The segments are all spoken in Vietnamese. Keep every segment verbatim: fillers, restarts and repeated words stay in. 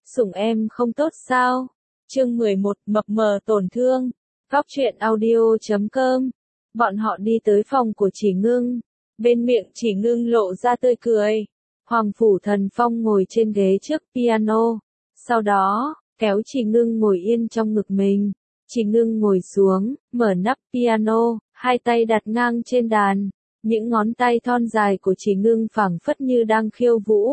sủng em không tốt sao? Chương mười một, mập mờ tổn thương. Góc truyện audio chấm com. Bọn họ đi tới phòng của Chỉ Ngưng. Bên miệng Chỉ Ngưng lộ ra tươi cười. Hoàng Phủ Thần Phong ngồi trên ghế trước piano. Sau đó, kéo Chỉ Ngưng ngồi yên trong ngực mình. Chỉ Ngưng ngồi xuống, mở nắp piano, hai tay đặt ngang trên đàn. Những ngón tay thon dài của Chỉ Ngưng phảng phất như đang khiêu vũ.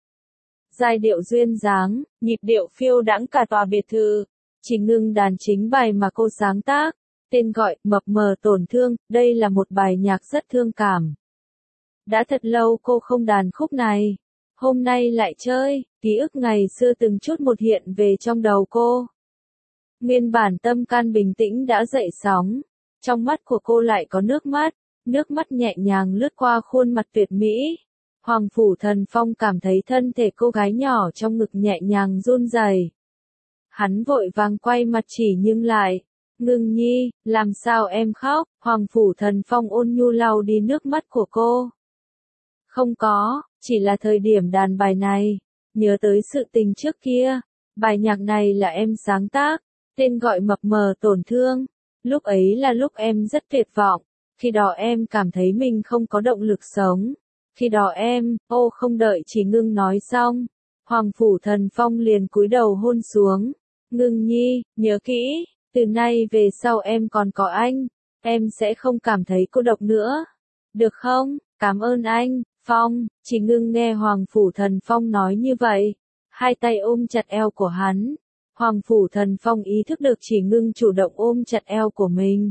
Giai điệu duyên dáng, nhịp điệu phiêu đãng cả tòa biệt thự. Chỉ Ngưng đàn chính bài mà cô sáng tác, tên gọi Mập mờ tổn thương, đây là một bài nhạc rất thương cảm. Đã thật lâu cô không đàn khúc này, hôm nay lại chơi, ký ức ngày xưa từng chút một hiện về trong đầu cô. Nguyên bản tâm can bình tĩnh đã dậy sóng, trong mắt của cô lại có nước mắt, nước mắt nhẹ nhàng lướt qua khuôn mặt tuyệt mỹ. Hoàng Phủ Thần Phong cảm thấy thân thể cô gái nhỏ trong ngực nhẹ nhàng run rẩy. Hắn vội vàng quay mặt Chỉ Ngưng lại. Ngưng nhi, làm sao em khóc? Hoàng Phủ Thần Phong ôn nhu lau đi nước mắt của cô. Không có, chỉ là thời điểm đàn bài này, nhớ tới sự tình trước kia. Bài nhạc này là em sáng tác, tên gọi Mập mờ tổn thương. Lúc ấy là lúc em rất tuyệt vọng, khi đó em cảm thấy mình không có động lực sống. Khi đó em, ô không đợi Chỉ Ngưng nói xong, Hoàng Phủ Thần Phong liền cúi đầu hôn xuống. Ngưng nhi, nhớ kỹ, từ nay về sau em còn có anh, em sẽ không cảm thấy cô độc nữa. Được không? Cảm ơn anh, Phong. Chỉ Ngưng nghe Hoàng Phủ Thần Phong nói như vậy, hai tay ôm chặt eo của hắn. Hoàng Phủ Thần Phong ý thức được Chỉ Ngưng chủ động ôm chặt eo của mình.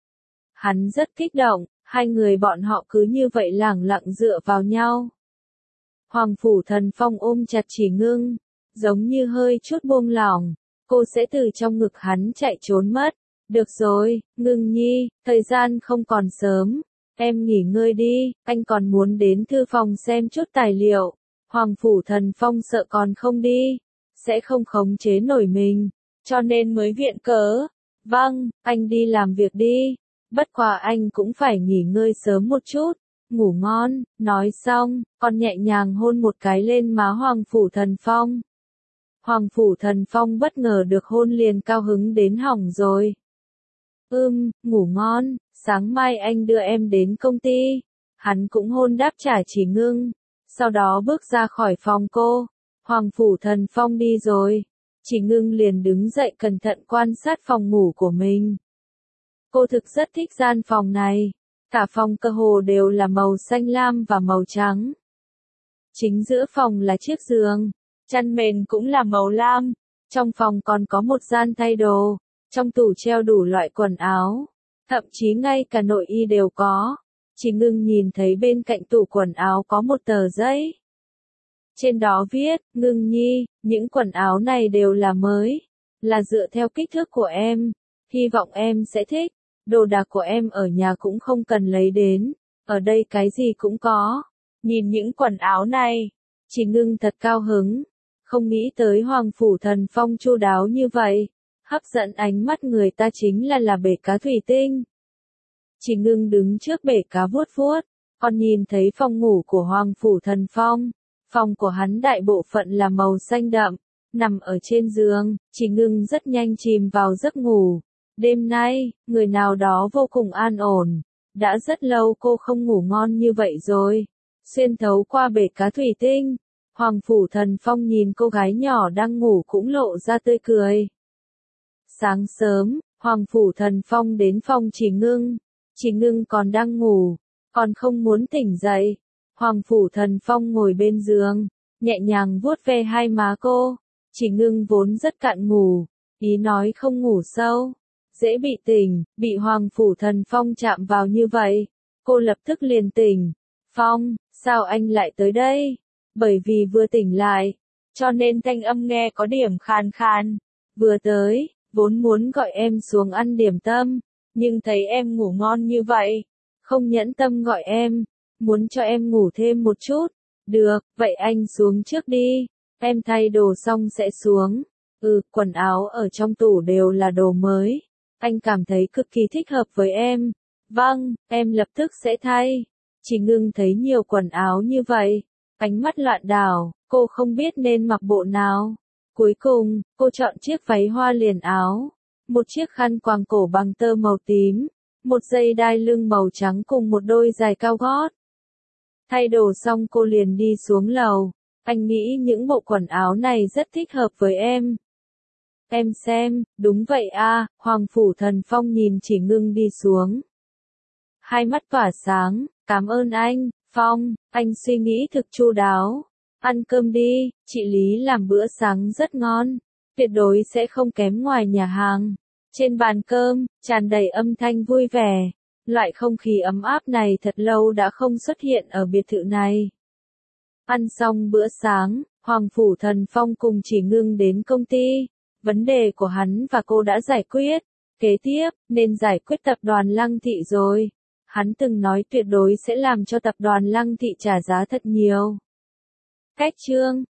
Hắn rất kích động, hai người bọn họ cứ như vậy lẳng lặng dựa vào nhau. Hoàng Phủ Thần Phong ôm chặt Chỉ Ngưng, giống như hơi chút buông lỏng, cô sẽ từ trong ngực hắn chạy trốn mất. Được rồi, Ngưng nhi, thời gian không còn sớm, em nghỉ ngơi đi, anh còn muốn đến thư phòng xem chút tài liệu. Hoàng Phủ Thần Phong sợ còn không đi, sẽ không khống chế nổi mình, cho nên mới viện cớ. Vâng, anh đi làm việc đi, bất quá anh cũng phải nghỉ ngơi sớm một chút, ngủ ngon. Nói xong, còn nhẹ nhàng hôn một cái lên má Hoàng Phủ Thần Phong. Hoàng Phủ Thần Phong bất ngờ được hôn liền cao hứng đến hỏng rồi. Ưm, ngủ ngon, sáng mai anh đưa em đến công ty. Hắn cũng hôn đáp trả Chỉ Ngưng, sau đó bước ra khỏi phòng cô. Hoàng Phủ Thần Phong đi rồi, Chỉ Ngưng liền đứng dậy cẩn thận quan sát phòng ngủ của mình. Cô thực rất thích gian phòng này, cả phòng cơ hồ đều là màu xanh lam và màu trắng. Chính giữa phòng là chiếc giường, chăn mền cũng là màu lam, trong phòng còn có một gian thay đồ, trong tủ treo đủ loại quần áo, thậm chí ngay cả nội y đều có. Chỉ Ngưng nhìn thấy bên cạnh tủ quần áo có một tờ giấy. Trên đó viết, Ngưng nhi, những quần áo này đều là mới, là dựa theo kích thước của em, hy vọng em sẽ thích. Đồ đạc của em ở nhà cũng không cần lấy đến, ở đây cái gì cũng có. Nhìn những quần áo này, Chỉ Ngưng thật cao hứng, không nghĩ tới Hoàng Phủ Thần Phong chu đáo như vậy, hấp dẫn ánh mắt người ta chính là là bể cá thủy tinh. Chỉ Ngưng đứng trước bể cá vuốt vuốt, còn nhìn thấy phòng ngủ của Hoàng Phủ Thần Phong, phòng của hắn đại bộ phận là màu xanh đậm, nằm ở trên giường, Chỉ Ngưng rất nhanh chìm vào giấc ngủ. Đêm nay, người nào đó vô cùng an ổn, đã rất lâu cô không ngủ ngon như vậy rồi. Xuyên thấu qua bể cá thủy tinh, Hoàng Phủ Thần Phong nhìn cô gái nhỏ đang ngủ cũng lộ ra tươi cười. Sáng sớm, Hoàng Phủ Thần Phong đến phòng Chỉ Ngưng, Chỉ Ngưng còn đang ngủ, còn không muốn tỉnh dậy. Hoàng Phủ Thần Phong ngồi bên giường, nhẹ nhàng vuốt ve hai má cô. Chỉ Ngưng vốn rất cạn ngủ, ý nói không ngủ sâu, dễ bị tỉnh, bị Hoàng Phủ Thần Phong chạm vào như vậy, cô lập tức liền tỉnh. Phong, sao anh lại tới đây? Bởi vì vừa tỉnh lại, cho nên thanh âm nghe có điểm khàn khàn. Vừa tới, vốn muốn gọi em xuống ăn điểm tâm, nhưng thấy em ngủ ngon như vậy, không nhẫn tâm gọi em, muốn cho em ngủ thêm một chút. Được, vậy anh xuống trước đi, em thay đồ xong sẽ xuống. Ừ, quần áo ở trong tủ đều là đồ mới, anh cảm thấy cực kỳ thích hợp với em. Vâng, em lập tức sẽ thay. Chỉ Ngưng thấy nhiều quần áo như vậy, ánh mắt loạn đảo, cô không biết nên mặc bộ nào. Cuối cùng, cô chọn chiếc váy hoa liền áo, một chiếc khăn quàng cổ bằng tơ màu tím, một dây đai lưng màu trắng cùng một đôi giày cao gót. Thay đồ xong cô liền đi xuống lầu. Anh nghĩ những bộ quần áo này rất thích hợp với em. Em xem, đúng vậy à, Hoàng Phủ Thần Phong nhìn Chỉ Ngưng đi xuống. Hai mắt tỏa sáng, cảm ơn anh, Phong, anh suy nghĩ thực chu đáo. Ăn cơm đi, chị Lý làm bữa sáng rất ngon, tuyệt đối sẽ không kém ngoài nhà hàng. Trên bàn cơm, tràn đầy âm thanh vui vẻ. Loại không khí ấm áp này thật lâu đã không xuất hiện ở biệt thự này. Ăn xong bữa sáng, Hoàng Phủ Thần Phong cùng Chỉ Ngưng đến công ty. Vấn đề của hắn và cô đã giải quyết. Kế tiếp, nên giải quyết tập đoàn Lăng Thị rồi. Hắn từng nói tuyệt đối sẽ làm cho tập đoàn Lăng Thị trả giá thật nhiều. Cách chương